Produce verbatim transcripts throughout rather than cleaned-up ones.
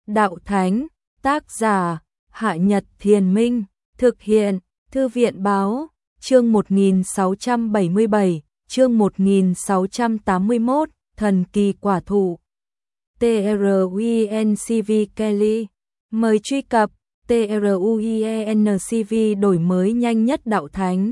Đạo Thánh, tác giả, Hạ Nhật Thiền Minh, thực hiện, Thư viện Báo, chương một nghìn sáu trăm bảy mươi bảy, chương một nghìn sáu trăm tám mươi mốt, Thần Kỳ Quả Thụ. TRUENCV Kelly. Mời truy cập TRUENCV đổi mới nhanh nhất Đạo Thánh.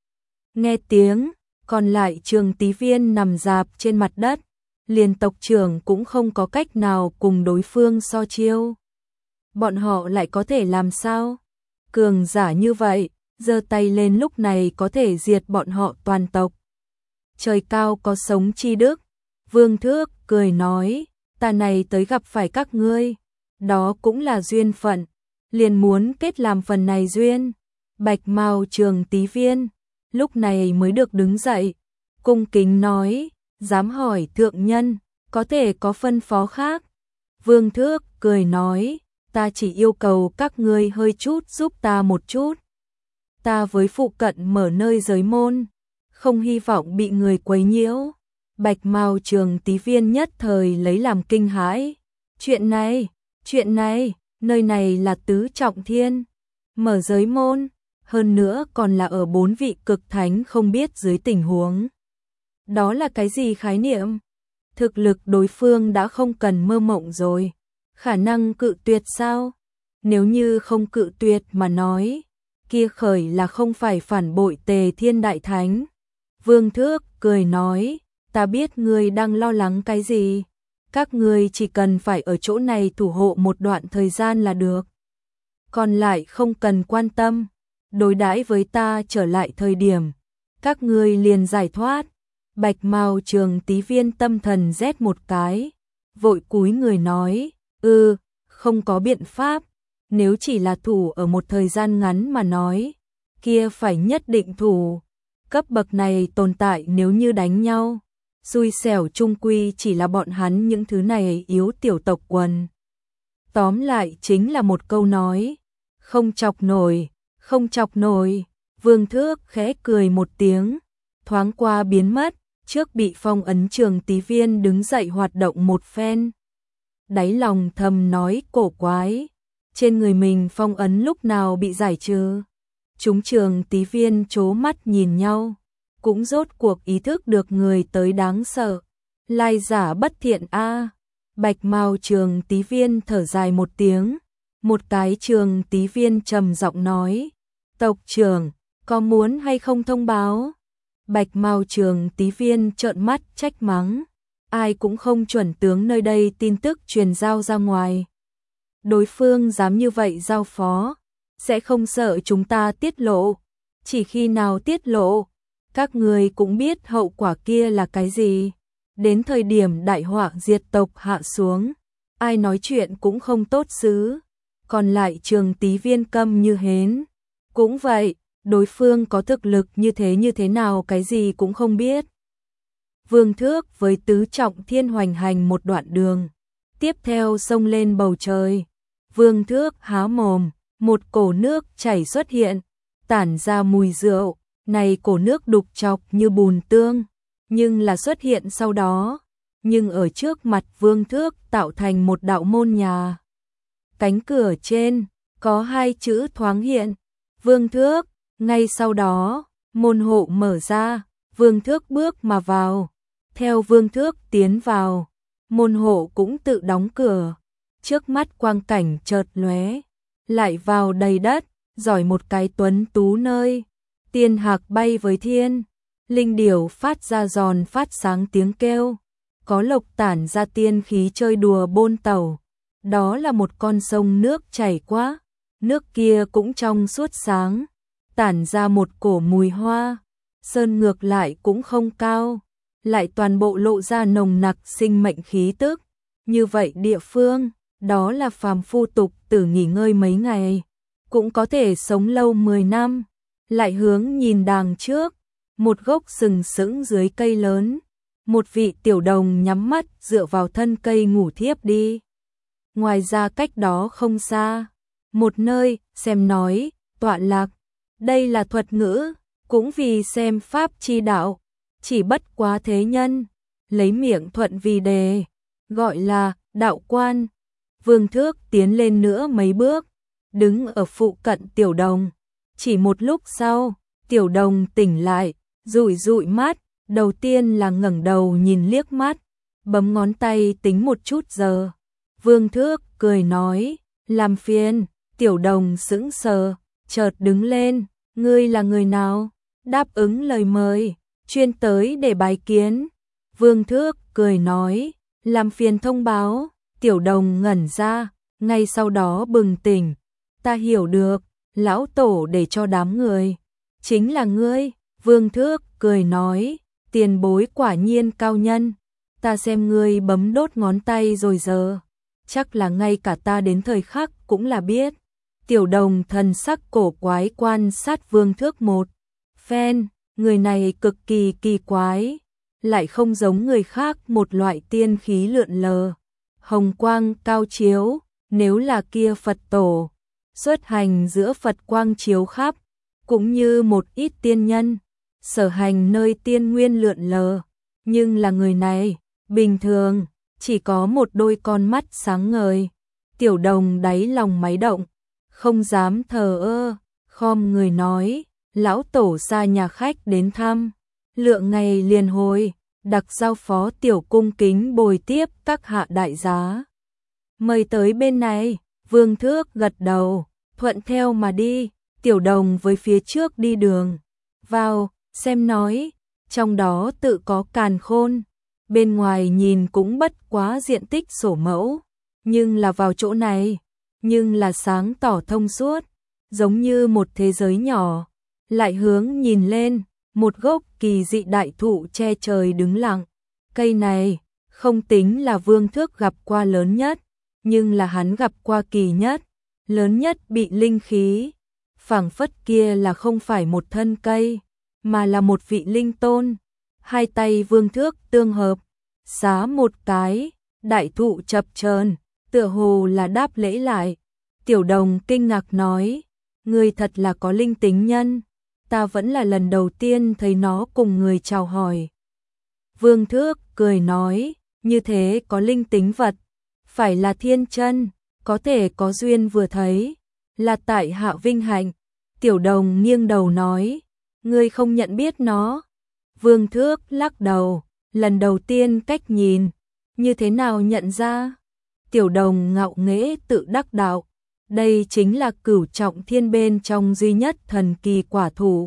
Nghe tiếng, còn lại Trường Tý Viên nằm rạp trên mặt đất, liền tộc trưởng cũng không có cách nào cùng đối phương so chiêu. Bọn họ lại có thể làm sao? Cường giả như vậy, giơ tay lên lúc này có thể diệt bọn họ toàn tộc. Trời cao có sống chi đức. Vương Thước cười nói, ta này tới gặp phải các ngươi, đó cũng là duyên phận, liền muốn kết làm phần này duyên. Bạch Mao Trường Tý Viên lúc này mới được đứng dậy, cung kính nói, dám hỏi thượng nhân, có thể có phân phó khác. Vương Thước cười nói, ta chỉ yêu cầu các ngươi hơi chút giúp ta một chút. Ta với phụ cận mở nơi giới môn, không hy vọng bị người quấy nhiễu. Bạch Mao Trường Tý Viên nhất thời lấy làm kinh hãi. Chuyện này, chuyện này, nơi này là tứ trọng thiên, mở giới môn, hơn nữa còn là ở bốn vị cực thánh không biết dưới tình huống. Đó là cái gì khái niệm? Thực lực đối phương đã không cần mơ mộng rồi, khả năng cự tuyệt sao? Nếu như không cự tuyệt mà nói, kia khởi là không phải phản bội Tề Thiên Đại Thánh. Vương Thước cười nói, ta biết ngươi đang lo lắng cái gì, các ngươi chỉ cần phải ở chỗ này thủ hộ một đoạn thời gian là được. Còn lại không cần quan tâm, đối đãi với ta trở lại thời điểm, các ngươi liền giải thoát. Bạch Mao Trường Tý Viên tâm thần rét một cái, vội cúi người nói, ư, ừ, không có biện pháp, nếu chỉ là thủ ở một thời gian ngắn mà nói, kia phải nhất định thủ. Cấp bậc này tồn tại nếu như đánh nhau, xui xẻo chung quy chỉ là bọn hắn những thứ này yếu tiểu tộc quần. Tóm lại chính là một câu nói, không chọc nổi, không chọc nổi. Vương Thước khẽ cười một tiếng, thoáng qua biến mất, trước bị phong ấn Trường Tý Viên đứng dậy hoạt động một phen. Đáy lòng thầm nói cổ quái, trên người mình phong ấn lúc nào bị giải trừ. Chúng Trường Tý Viên chố mắt nhìn nhau, cũng rốt cuộc ý thức được người tới đáng sợ. Lai giả bất thiện a. À. Bạch Mao Trường Tý Viên thở dài một tiếng, một cái Trường Tý Viên trầm giọng nói, tộc trưởng, có muốn hay không thông báo? Bạch Mao Trường Tý Viên trợn mắt trách mắng, ai cũng không chuẩn tướng nơi đây tin tức truyền giao ra ngoài. Đối phương dám như vậy giao phó, sẽ không sợ chúng ta tiết lộ, chỉ khi nào tiết lộ, các người cũng biết hậu quả kia là cái gì. Đến thời điểm đại họa diệt tộc hạ xuống, ai nói chuyện cũng không tốt xứ. Còn lại Trường Tý Viên câm như hến. Cũng vậy, đối phương có thực lực như thế như thế nào cái gì cũng không biết. Vương Thước với tứ trọng thiên hoành hành một đoạn đường, tiếp theo xông lên bầu trời. Vương Thước há mồm, một cổ nước chảy xuất hiện, tản ra mùi rượu. Này cổ nước đục chọc như bùn tương, nhưng là xuất hiện sau đó, nhưng ở trước mặt Vương Thước tạo thành một đạo môn nhà. Cánh cửa trên có hai chữ thoáng hiện, Vương Thước. Ngay sau đó, môn hộ mở ra, Vương Thước bước mà vào. Theo Vương Thước tiến vào, môn hộ cũng tự đóng cửa. Trước mắt quang cảnh chợt lóe, lại vào đầy đất, giỏi một cái tuấn tú nơi. Tiên hạc bay với thiên, linh điểu phát ra giòn phát sáng tiếng kêu, có lộc tản ra tiên khí chơi đùa bôn tàu. Đó là một con sông nước chảy qua, nước kia cũng trong suốt sáng, tản ra một cổ mùi hoa. Sơn ngược lại cũng không cao, lại toàn bộ lộ ra nồng nặc sinh mệnh khí tức. Như vậy địa phương, đó là phàm phu tục tử nghỉ ngơi mấy ngày, cũng có thể sống lâu mười năm. Lại hướng nhìn đàng trước, một gốc sừng sững dưới cây lớn, một vị tiểu đồng nhắm mắt dựa vào thân cây ngủ thiếp đi. Ngoài ra cách đó không xa, một nơi, xem nói, tọa lạc, đây là thuật ngữ, cũng vì xem pháp chi đạo, chỉ bất quá thế nhân, lấy miệng thuận vì đề, gọi là đạo quan. Vương Thước tiến lên nữa mấy bước, đứng ở phụ cận Tiểu Đồng. Chỉ một lúc sau, Tiểu Đồng tỉnh lại, dụi dụi mắt, đầu tiên là ngẩng đầu nhìn liếc mắt, bấm ngón tay tính một chút giờ. Vương Thước cười nói, làm phiền. Tiểu Đồng sững sờ, chợt đứng lên, ngươi là người nào? Đáp ứng lời mời, chuyên tới để bái kiến. Vương Thước cười nói, làm phiền thông báo. Tiểu Đồng ngẩn ra, ngay sau đó bừng tỉnh, ta hiểu được, lão tổ để cho đám người. Chính là ngươi. Vương Thước cười nói, tiền bối quả nhiên cao nhân, ta xem ngươi bấm đốt ngón tay rồi giờ, chắc là ngay cả ta đến thời khắc cũng là biết. Tiểu Đồng thần sắc cổ quái quan sát Vương Thước một phen, người này cực kỳ kỳ quái, lại không giống người khác một loại tiên khí lượn lờ, hồng quang cao chiếu, nếu là kia Phật tổ, xuất hành giữa Phật quang chiếu khắp, cũng như một ít tiên nhân, sở hành nơi tiên nguyên lượn lờ, nhưng là người này, bình thường, chỉ có một đôi con mắt sáng ngời. Tiểu Đồng đáy lòng máy động, không dám thờ ơ, khom người nói, lão tổ xa nhà khách đến thăm, lượng ngày liền hồi, đặc giao phó tiểu cung kính bồi tiếp các hạ đại giá. Mời tới bên này. Vương Thước gật đầu, thuận theo mà đi. Tiểu Đồng với phía trước đi đường vào, xem nói, trong đó tự có càn khôn, bên ngoài nhìn cũng bất quá diện tích sổ mẫu, nhưng là vào chỗ này, nhưng là sáng tỏ thông suốt, giống như một thế giới nhỏ. Lại hướng nhìn lên, một gốc kỳ dị đại thụ che trời đứng lặng. Cây này không tính là Vương Thước gặp qua lớn nhất, nhưng là hắn gặp qua kỳ nhất, lớn nhất bị linh khí phảng phất kia là không phải một thân cây, mà là một vị linh tôn. Hai tay Vương Thước tương hợp, xá một cái, đại thụ chập chờn, tựa hồ là đáp lễ lại. Tiểu Đồng kinh ngạc nói, ngươi thật là có linh tính nhân, ta vẫn là lần đầu tiên thấy nó cùng người chào hỏi. Vương Thước cười nói, như thế có linh tính vật, phải là thiên chân, có thể có duyên vừa thấy, là tại hạ vinh hạnh. Tiểu Đồng nghiêng đầu nói, ngươi không nhận biết nó. Vương Thước lắc đầu, lần đầu tiên cách nhìn, như thế nào nhận ra? Tiểu Đồng ngạo nghễ tự đắc đạo, đây chính là cửu trọng thiên bên trong duy nhất thần kỳ quả thụ,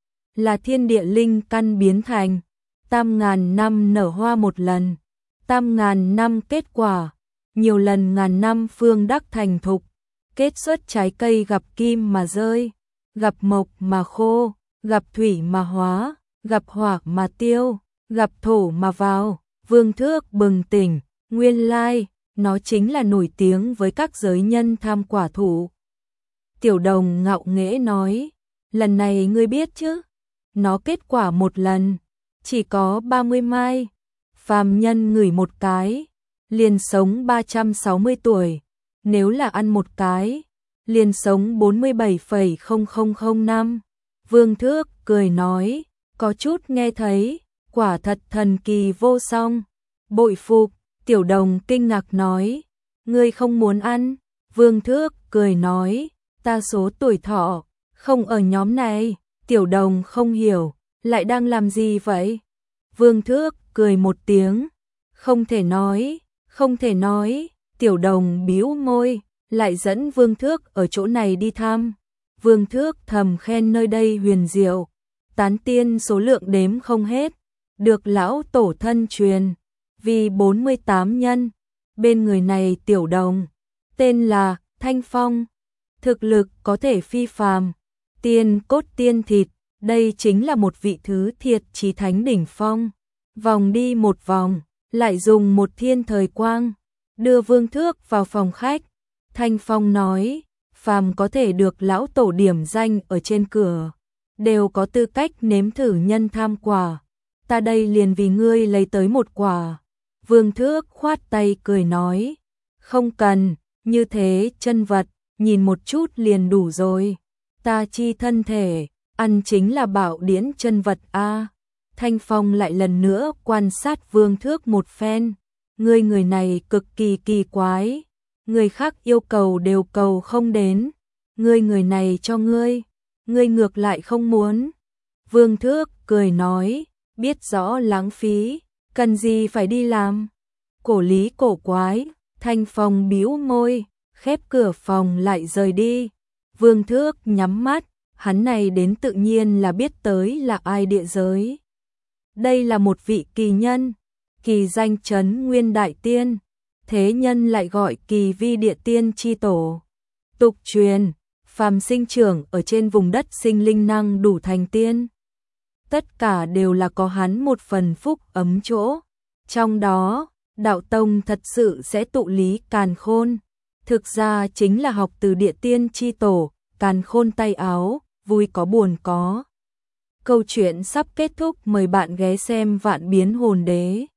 là thiên địa linh căn biến thành, tam ngàn năm nở hoa một lần, tam ngàn năm kết quả, nhiều lần ngàn năm phương đắc thành thục, kết xuất trái cây gặp kim mà rơi, gặp mộc mà khô, gặp thủy mà hóa, gặp hỏa mà tiêu, gặp thổ mà vào. Vương Thước bừng tỉnh, nguyên lai, nó chính là nổi tiếng với các giới nhân tham quả thụ. Tiểu Đồng ngạo nghễ nói, lần này ngươi biết chứ, nó kết quả một lần, chỉ có ba mươi mai, phàm nhân ngửi một cái, liền sống ba trăm sáu mươi tuổi, nếu là ăn một cái, liền sống bốn mươi bảy phẩy không không không năm. Vương Thước cười nói, có chút nghe thấy, quả thật thần kỳ vô song, bội phục. Tiểu Đồng kinh ngạc nói, ngươi không muốn ăn? Vương Thước cười nói, ta số tuổi thọ không ở nhóm này. Tiểu Đồng không hiểu, lại đang làm gì vậy? Vương Thước cười một tiếng, không thể nói, không thể nói. Tiểu Đồng bĩu môi, lại dẫn Vương Thước ở chỗ này đi thăm. Vương Thước thầm khen nơi đây huyền diệu, tán tiên số lượng đếm không hết, được lão tổ thân truyền, vì bốn mươi tám nhân. Bên người này Tiểu Đồng, tên là Thanh Phong, thực lực có thể phi phàm, tiên cốt tiên thịt, đây chính là một vị thứ thiệt chí thánh đỉnh phong. Vòng đi một vòng, lại dùng một thiên thời quang, đưa Vương Thước vào phòng khách. Thanh Phong nói, phàm có thể được lão tổ điểm danh ở trên cửa, đều có tư cách nếm thử nhân tham quả. Ta đây liền vì ngươi lấy tới một quả. Vương Thước khoát tay cười nói, không cần, như thế chân vật, nhìn một chút liền đủ rồi. Ta chi thân thể, ăn chính là bảo điển chân vật a. Thanh Phong lại lần nữa quan sát Vương Thước một phen, ngươi người này cực kỳ kỳ quái, người khác yêu cầu đều cầu không đến, ngươi người này cho ngươi, ngươi ngược lại không muốn. Vương Thước cười nói, biết rõ lãng phí, cần gì phải đi làm. Cổ Lý cổ quái, Thanh Phong bĩu môi, khép cửa phòng lại rời đi. Vương Thước nhắm mắt, hắn này đến tự nhiên là biết tới là ai địa giới. Đây là một vị kỳ nhân, kỳ danh Trấn Nguyên Đại Tiên, thế nhân lại gọi kỳ vi địa tiên chi tổ. Tục truyền, phàm sinh trưởng ở trên vùng đất sinh linh năng đủ thành tiên. Tất cả đều là có hắn một phần phúc ấm chỗ. Trong đó, đạo tông thật sự sẽ tụ lý càn khôn. Thực ra chính là học từ địa tiên chi tổ, càn khôn tay áo, vui có buồn có. Câu chuyện sắp kết thúc, mời bạn ghé xem Vạn Biến Hồn Đế.